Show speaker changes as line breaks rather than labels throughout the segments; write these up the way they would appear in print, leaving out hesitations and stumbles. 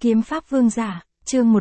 Kiếm pháp vương giả, chương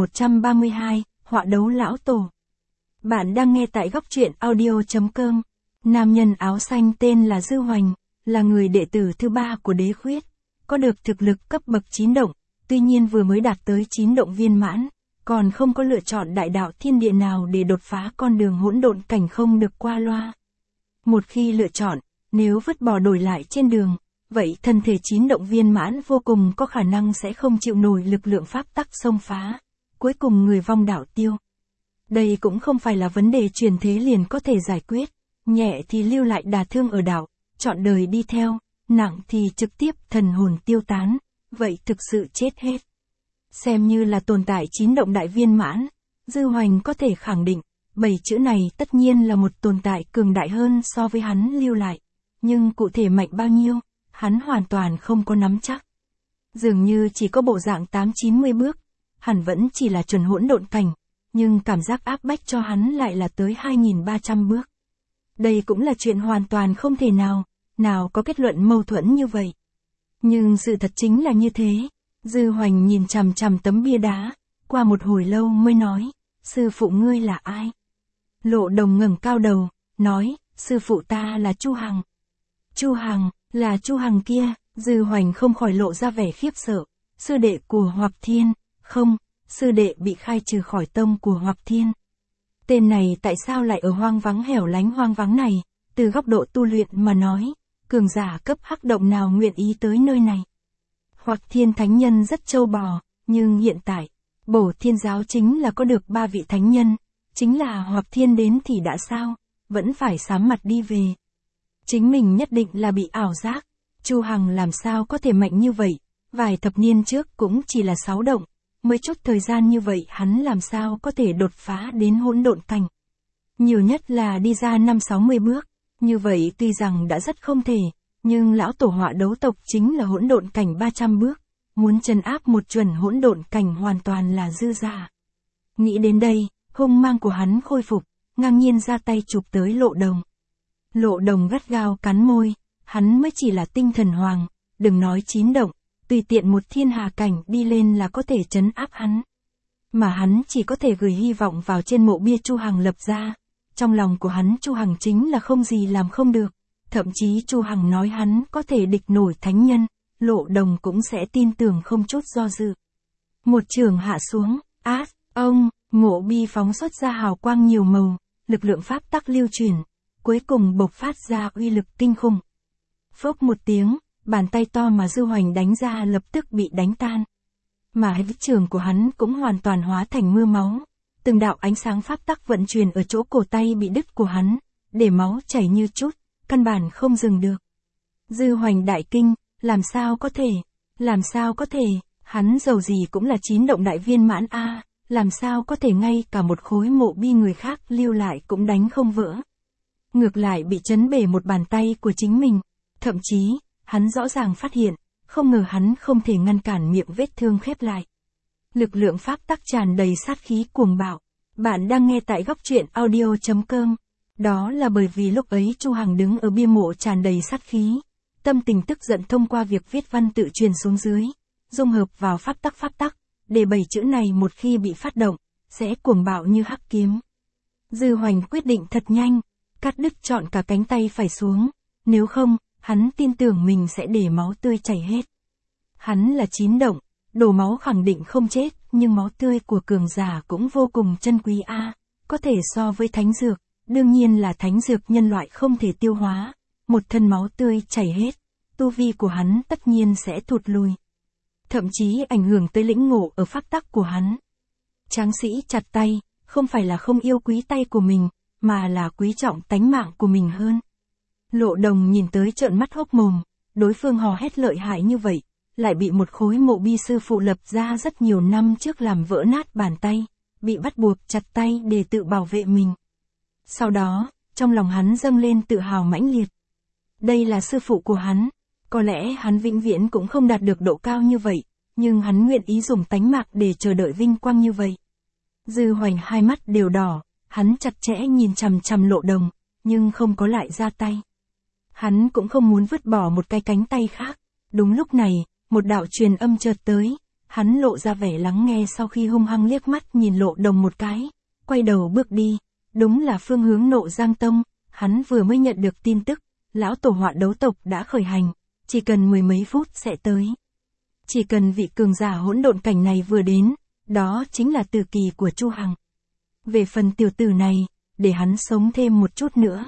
1132, họa đấu lão tổ. Bạn đang nghe tại góc truyện audio.com. Nam nhân áo xanh tên là Dư Hoành, là người đệ tử thứ 3 của Đế Khuyết, có được thực lực cấp bậc 9 động, tuy nhiên vừa mới đạt tới 9 động viên mãn, còn không có lựa chọn đại đạo thiên địa nào để đột phá con đường hỗn độn cảnh không được qua loa. Một khi lựa chọn, nếu vứt bỏ đổi lại trên đường, vậy thân thể 9 động viên mãn vô cùng có khả năng sẽ không chịu nổi lực lượng pháp tắc xông phá, cuối cùng người vong đạo tiêu. Đây cũng không phải là vấn đề truyền thế liền có thể giải quyết, nhẹ thì lưu lại đả thương ở đạo, chọn đời đi theo, nặng thì trực tiếp thần hồn tiêu tán, vậy thực sự chết hết. Xem như là tồn tại 9 động đại viên mãn, Dư Hoành có thể khẳng định, 7 chữ này tất nhiên là một tồn tại cường đại hơn so với hắn lưu lại, nhưng cụ thể mạnh bao nhiêu, hắn hoàn toàn không có nắm chắc. Dường như chỉ có bộ dạng 8-90 bước, hẳn vẫn chỉ là chuẩn hỗn độn cảnh, nhưng cảm giác áp bách cho hắn lại là tới 2.300 bước. Đây cũng là chuyện hoàn toàn không thể nào có kết luận mâu thuẫn như vậy. Nhưng sự thật chính là như thế. Dư Hoành nhìn chằm chằm tấm bia đá, qua một hồi lâu mới nói, sư phụ ngươi là ai? Lộ Đồng ngẩng cao đầu, nói, sư phụ ta là Chu Hằng. Chu Hằng, là Chu Hằng kia. Dư Hoành không khỏi lộ ra vẻ khiếp sợ, sư đệ của Hoặc Thiên, không, sư đệ bị khai trừ khỏi tông của Hoặc Thiên. Tên này tại sao lại ở hoang vắng hẻo lánh hoang vắng này, từ góc độ tu luyện mà nói, cường giả cấp hắc động nào nguyện ý tới nơi này. Hoặc Thiên thánh nhân rất trâu bò, nhưng hiện tại, Bổ Thiên giáo chính là có được 3 vị thánh nhân, chính là Hoặc Thiên đến thì đã sao, vẫn phải sám mặt đi về. Chính mình nhất định là bị ảo giác, Chu Hằng làm sao có thể mạnh như vậy, vài thập niên trước cũng chỉ là 6 động, mới chút thời gian như vậy hắn làm sao có thể đột phá đến hỗn độn cảnh. Nhiều nhất là đi ra 5-60 bước, như vậy tuy rằng đã rất không thể, nhưng lão tổ họa đấu tộc chính là hỗn độn cảnh 300 bước, muốn trấn áp một chuẩn hỗn độn cảnh hoàn toàn là dư giả. Nghĩ đến đây, hung mang của hắn khôi phục, ngang nhiên ra tay chụp tới Lộ Đồng. Lộ Đồng gắt gao cắn môi, hắn mới chỉ là tinh thần hoàng, đừng nói 9 động, tùy tiện một thiên hà cảnh đi lên là có thể trấn áp hắn. Mà hắn chỉ có thể gửi hy vọng vào trên mộ bia Chu Hằng lập ra. Trong lòng của hắn Chu Hằng chính là không gì làm không được, thậm chí Chu Hằng nói hắn có thể địch nổi thánh nhân, Lộ Đồng cũng sẽ tin tưởng không chút do dự. Một chưởng hạ xuống, ông, mộ bia phóng xuất ra hào quang nhiều màu, lực lượng pháp tắc lưu chuyển, cuối cùng bộc phát ra uy lực kinh khủng. Phốc một tiếng, bàn tay to mà Dư Hoành đánh ra lập tức bị đánh tan. Mà vết chưởng của hắn cũng hoàn toàn hóa thành mưa máu. Từng đạo ánh sáng pháp tắc vận chuyển ở chỗ cổ tay bị đứt của hắn, để máu chảy như chút, căn bản không dừng được. Dư Hoành đại kinh, làm sao có thể, hắn dầu gì cũng là 9 động đại viên mãn a, làm sao có thể ngay cả một khối mộ bia người khác lưu lại cũng đánh không vỡ. Ngược lại bị chấn bể một bàn tay của chính mình, thậm chí, hắn rõ ràng phát hiện, không ngờ hắn không thể ngăn cản miệng vết thương khép lại. Lực lượng pháp tắc tràn đầy sát khí cuồng bạo. Bạn đang nghe tại góc truyện audio.com. Đó là bởi vì lúc ấy Chu Hằng đứng ở bia mộ tràn đầy sát khí. Tâm tình tức giận thông qua việc viết văn tự truyền xuống dưới, dung hợp vào pháp tắc, để 7 chữ này một khi bị phát động, sẽ cuồng bạo như hắc kiếm. Dư Hoành quyết định thật nhanh, cắt đứt trọn cả cánh tay phải xuống, nếu không, hắn tin tưởng mình sẽ để máu tươi chảy hết. Hắn là 9 động, đổ máu khẳng định không chết, nhưng máu tươi của cường giả cũng vô cùng chân quý a, có thể so với thánh dược, đương nhiên là thánh dược nhân loại không thể tiêu hóa, một thân máu tươi chảy hết, tu vi của hắn tất nhiên sẽ thụt lùi. Thậm chí ảnh hưởng tới lĩnh ngộ ở pháp tắc của hắn. Tráng sĩ chặt tay, không phải là không yêu quý tay của mình, mà là quý trọng tánh mạng của mình hơn. Lộ Đồng nhìn tới trợn mắt hốc mồm, đối phương hò hét lợi hại như vậy, lại bị một khối mộ bia sư phụ lập ra rất nhiều năm trước làm vỡ nát bàn tay, bị bắt buộc chặt tay để tự bảo vệ mình. Sau đó, trong lòng hắn dâng lên tự hào mãnh liệt. Đây là sư phụ của hắn, có lẽ hắn vĩnh viễn cũng không đạt được độ cao như vậy, nhưng hắn nguyện ý dùng tánh mạng để chờ đợi vinh quang như vậy. Dư Hoành hai mắt đều đỏ, hắn chặt chẽ nhìn chằm chằm Lộ Đồng, nhưng không có lại ra tay. Hắn cũng không muốn vứt bỏ một cái cánh tay khác. Đúng lúc này, một đạo truyền âm chợt tới, hắn lộ ra vẻ lắng nghe sau khi hung hăng liếc mắt nhìn Lộ Đồng một cái, quay đầu bước đi, đúng là phương hướng Nộ Giang Tông, hắn vừa mới nhận được tin tức, lão tổ Họa Đấu tộc đã khởi hành, chỉ cần mười mấy phút sẽ tới. Chỉ cần vị cường giả hỗn độn cảnh này vừa đến, đó chính là tử kỳ của Chu Hằng. Về phần tiểu tử này, để hắn sống thêm một chút nữa.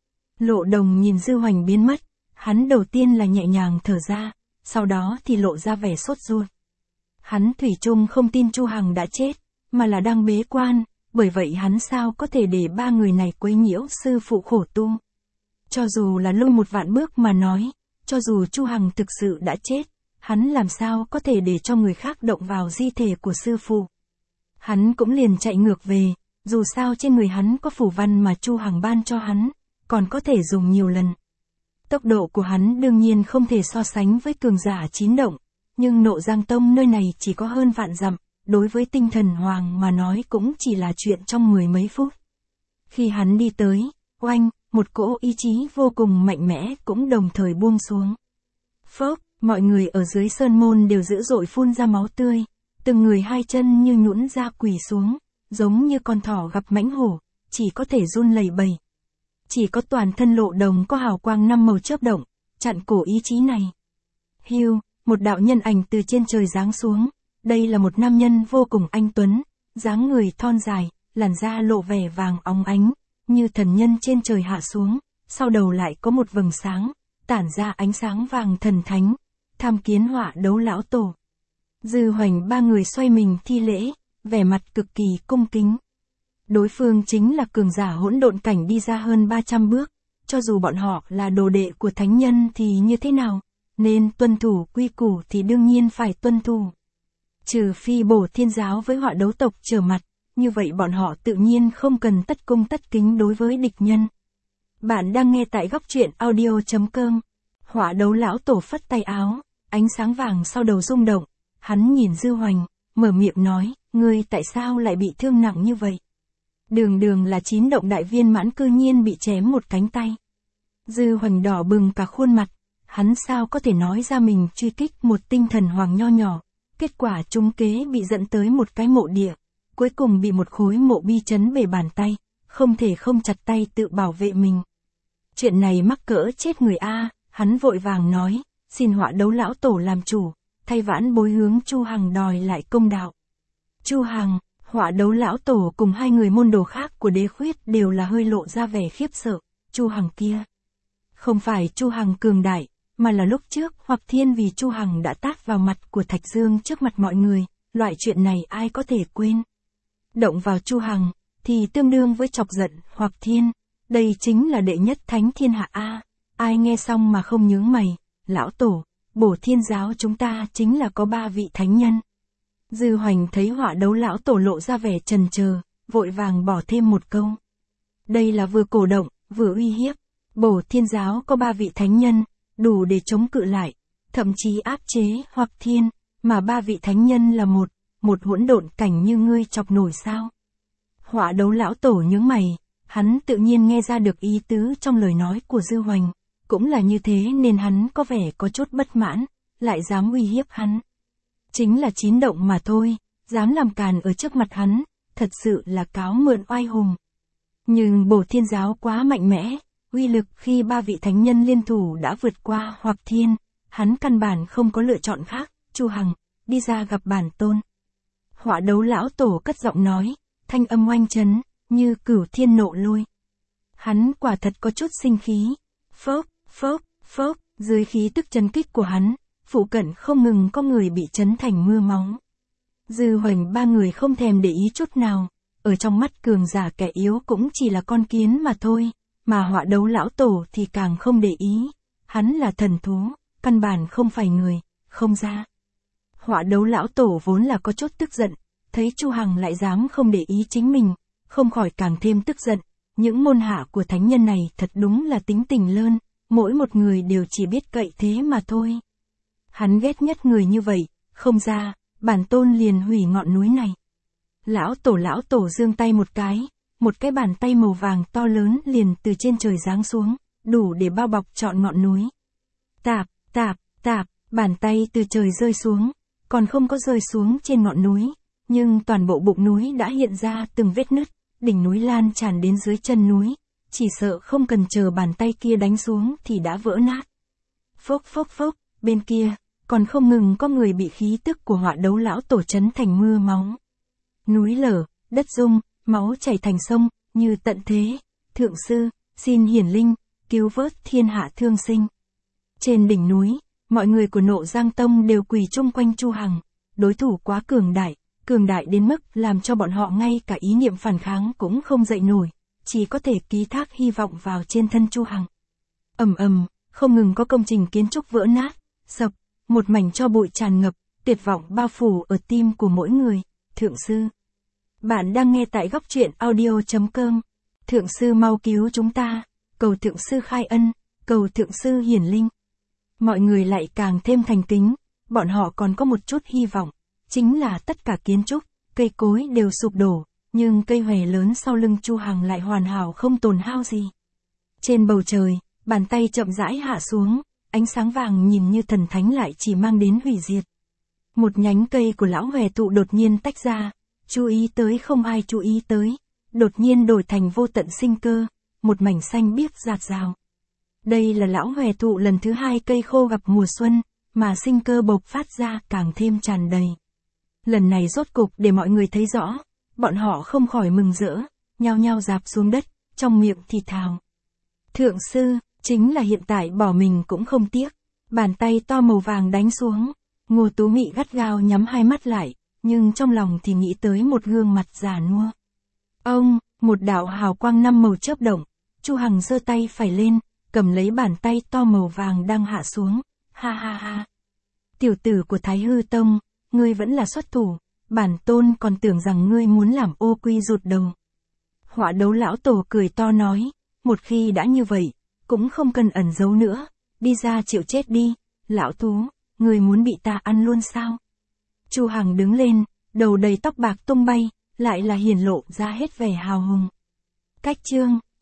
Lộ Đồng nhìn Dư Hoành biến mất, hắn đầu tiên là nhẹ nhàng thở ra, sau đó thì lộ ra vẻ sốt ruột. Hắn thủy chung không tin Chu Hằng đã chết, mà là đang bế quan, bởi vậy hắn sao có thể để ba người này quấy nhiễu sư phụ khổ tu. Cho dù là lui một vạn bước mà nói, cho dù Chu Hằng thực sự đã chết, hắn làm sao có thể để cho người khác động vào di thể của sư phụ. Hắn cũng liền chạy ngược về, dù sao trên người hắn có phù văn mà Chu Hằng ban cho hắn, còn có thể dùng nhiều lần. Tốc độ của hắn đương nhiên không thể so sánh với cường giả 9 động, nhưng Nộ Giang Tông nơi này chỉ có hơn vạn dặm, đối với tinh thần hoàng mà nói cũng chỉ là chuyện trong mười mấy phút. Khi hắn đi tới, oanh, một cỗ ý chí vô cùng mạnh mẽ cũng đồng thời buông xuống. Phốc, mọi người ở dưới sơn môn đều dữ dội phun ra máu tươi, từng người hai chân như nhũn ra quỳ xuống, giống như con thỏ gặp mãnh hổ, chỉ có thể run lẩy bẩy. Chỉ có toàn thân Lộ Đồng có hào quang 5 màu chớp động, chặn cổ ý chí này. Hiu, một đạo nhân ảnh từ trên trời giáng xuống, đây là một nam nhân vô cùng anh tuấn, dáng người thon dài, làn da lộ vẻ vàng óng ánh, như thần nhân trên trời hạ xuống, sau đầu lại có một vầng sáng, tản ra ánh sáng vàng thần thánh, tham kiến Họa Đấu lão tổ. Dư Hoành ba người xoay mình thi lễ, vẻ mặt cực kỳ cung kính. Đối phương chính là cường giả hỗn độn cảnh đi ra hơn 300 bước, cho dù bọn họ là đồ đệ của thánh nhân thì như thế nào, nên tuân thủ quy củ thì đương nhiên phải tuân thủ. Trừ phi Bổ Thiên giáo với Họa Đấu tộc trở mặt, như vậy bọn họ tự nhiên không cần tất cung tất kính đối với địch nhân. Bạn đang nghe tại góc truyện audio.com. Họa Đấu lão tổ phất tay áo, ánh sáng vàng sau đầu rung động, hắn nhìn Dư Hoành, mở miệng nói, ngươi tại sao lại bị thương nặng như vậy? Đường đường là 9 động đại viên mãn cư nhiên bị chém một cánh tay. Dư Hoành đỏ bừng cả khuôn mặt, hắn sao có thể nói ra mình truy kích một tinh thần hoàng nho nhỏ, kết quả trúng kế bị dẫn tới một cái mộ địa, cuối cùng bị một khối mộ bi chấn bể bàn tay, không thể không chặt tay tự bảo vệ mình. Chuyện này mắc cỡ chết người a, hắn vội vàng nói, xin Họa Đấu lão tổ làm chủ, thay vãn bối hướng Chu Hằng đòi lại công đạo. Chu Hằng, Họa Đấu lão tổ cùng hai người môn đồ khác của Đế Khuyết đều là hơi lộ ra vẻ khiếp sợ. Chu Hằng kia, không phải Chu Hằng cường đại, mà là lúc trước Hoặc Thiên vì Chu Hằng đã tát vào mặt của Thạch Dương trước mặt mọi người, loại chuyện này ai có thể quên. Động vào Chu Hằng, thì tương đương với chọc giận Hoặc Thiên, đây chính là đệ nhất thánh thiên hạ a. Ai nghe xong mà không nhướng mày, lão tổ, Bổ Thiên giáo chúng ta chính là có 3 vị thánh nhân. Dư Hoành thấy Họa Đấu lão tổ lộ ra vẻ chần chờ, vội vàng bỏ thêm một câu. Đây là vừa cổ động, vừa uy hiếp. Bổ Thiên giáo có 3 vị thánh nhân, đủ để chống cự lại, thậm chí áp chế Hoặc Thiên, mà 3 vị thánh nhân là một hỗn độn cảnh như ngươi chọc nổi sao? Họa Đấu lão tổ nhướng mày, hắn tự nhiên nghe ra được ý tứ trong lời nói của Dư Hoành, cũng là như thế nên hắn có vẻ có chút bất mãn, lại dám uy hiếp hắn. Chính là 9 động mà thôi, dám làm càn ở trước mặt hắn, thật sự là cáo mượn oai hùng. Nhưng Bổ Thiên giáo quá mạnh mẽ, uy lực khi 3 vị thánh nhân liên thủ đã vượt qua Hoặc Thiên, hắn căn bản không có lựa chọn khác. Chu Hằng, đi ra gặp bản tôn. Họa Đấu lão tổ cất giọng nói, thanh âm oanh chấn, như cửu thiên nộ lôi. Hắn quả thật có chút sinh khí. Phốc, phốc, phốc, dưới khí tức chấn kích của hắn, phụ cận không ngừng có người bị chấn thành mưa máu. Dư Hoành ba người không thèm để ý chút nào, ở trong mắt cường giả kẻ yếu cũng chỉ là con kiến mà thôi, mà Họa Đấu lão tổ thì càng không để ý, hắn là thần thú, căn bản không phải người, không ra. Họa Đấu lão tổ vốn là có chút tức giận, thấy Chu Hằng lại dám không để ý chính mình, không khỏi càng thêm tức giận, những môn hạ của thánh nhân này thật đúng là tính tình lơn, mỗi một người đều chỉ biết cậy thế mà thôi. Hắn ghét nhất người như vậy, không ra, bản tôn liền hủy ngọn núi này. Lão tổ giương tay một cái bàn tay màu vàng to lớn liền từ trên trời giáng xuống, đủ để bao bọc trọn ngọn núi. Tạp, tạp, tạp, bàn tay từ trời rơi xuống, còn không có rơi xuống trên ngọn núi, nhưng toàn bộ bụng núi đã hiện ra từng vết nứt, đỉnh núi lan tràn đến dưới chân núi, chỉ sợ không cần chờ bàn tay kia đánh xuống thì đã vỡ nát. Phốc phốc phốc, bên kia, còn không ngừng có người bị khí tức của Họa Đấu lão tổ chấn thành mưa máu. Núi lở, đất rung, máu chảy thành sông, như tận thế. Thượng sư, xin hiển linh, cứu vớt thiên hạ thương sinh. Trên đỉnh núi, mọi người của Nộ Giang Tông đều quỳ chung quanh Chu Hằng. Đối thủ quá cường đại đến mức làm cho bọn họ ngay cả ý niệm phản kháng cũng không dậy nổi, chỉ có thể ký thác hy vọng vào trên thân Chu Hằng. Ầm ầm, không ngừng có công trình kiến trúc vỡ nát, sập, một mảnh tro bụi tràn ngập, tuyệt vọng bao phủ ở tim của mỗi người. Thượng sư, bạn đang nghe tại góc truyện audio.com. Thượng sư mau cứu chúng ta, cầu thượng sư khai ân, cầu thượng sư hiển linh. Mọi người lại càng thêm thành kính, bọn họ còn có một chút hy vọng, chính là tất cả kiến trúc, cây cối đều sụp đổ, nhưng cây hòe lớn sau lưng Chu Hằng lại hoàn hảo không tổn hao gì. Trên bầu trời, bàn tay chậm rãi hạ xuống, ánh sáng vàng nhìn như thần thánh lại chỉ mang đến hủy diệt. Một nhánh cây của lão hòe thụ đột nhiên tách ra, chú ý tới không ai chú ý tới, đột nhiên đổi thành vô tận sinh cơ, một mảnh xanh biếc rạt rào. Đây là lão hòe thụ lần thứ 2 cây khô gặp mùa xuân, mà sinh cơ bộc phát ra càng thêm tràn đầy. Lần này rốt cục để mọi người thấy rõ, bọn họ không khỏi mừng rỡ, nhao nhao rạp xuống đất, trong miệng thì thào. Thượng sư, chính là hiện tại bỏ mình cũng không tiếc. Bàn tay to màu vàng đánh xuống, Ngô Tú Mị gắt gao nhắm hai mắt lại, nhưng trong lòng thì nghĩ tới một gương mặt già nua. Ông, một đạo hào quang 5 màu chớp động, Chu Hằng giơ tay phải lên, cầm lấy bàn tay to màu vàng đang hạ xuống, ha ha ha. Tiểu tử của Thái Hư Tông, ngươi vẫn là xuất thủ, bản tôn còn tưởng rằng ngươi muốn làm ô quy rụt đầu. Họa Đấu lão tổ cười to nói, một khi đã như vậy, cũng không cần ẩn giấu nữa, đi ra chịu chết đi, lão Tú, ngươi muốn bị ta ăn luôn sao? Chu Hằng đứng lên, đầu đầy tóc bạc tung bay, lại là hiển lộ ra hết vẻ hào hùng. Cách chương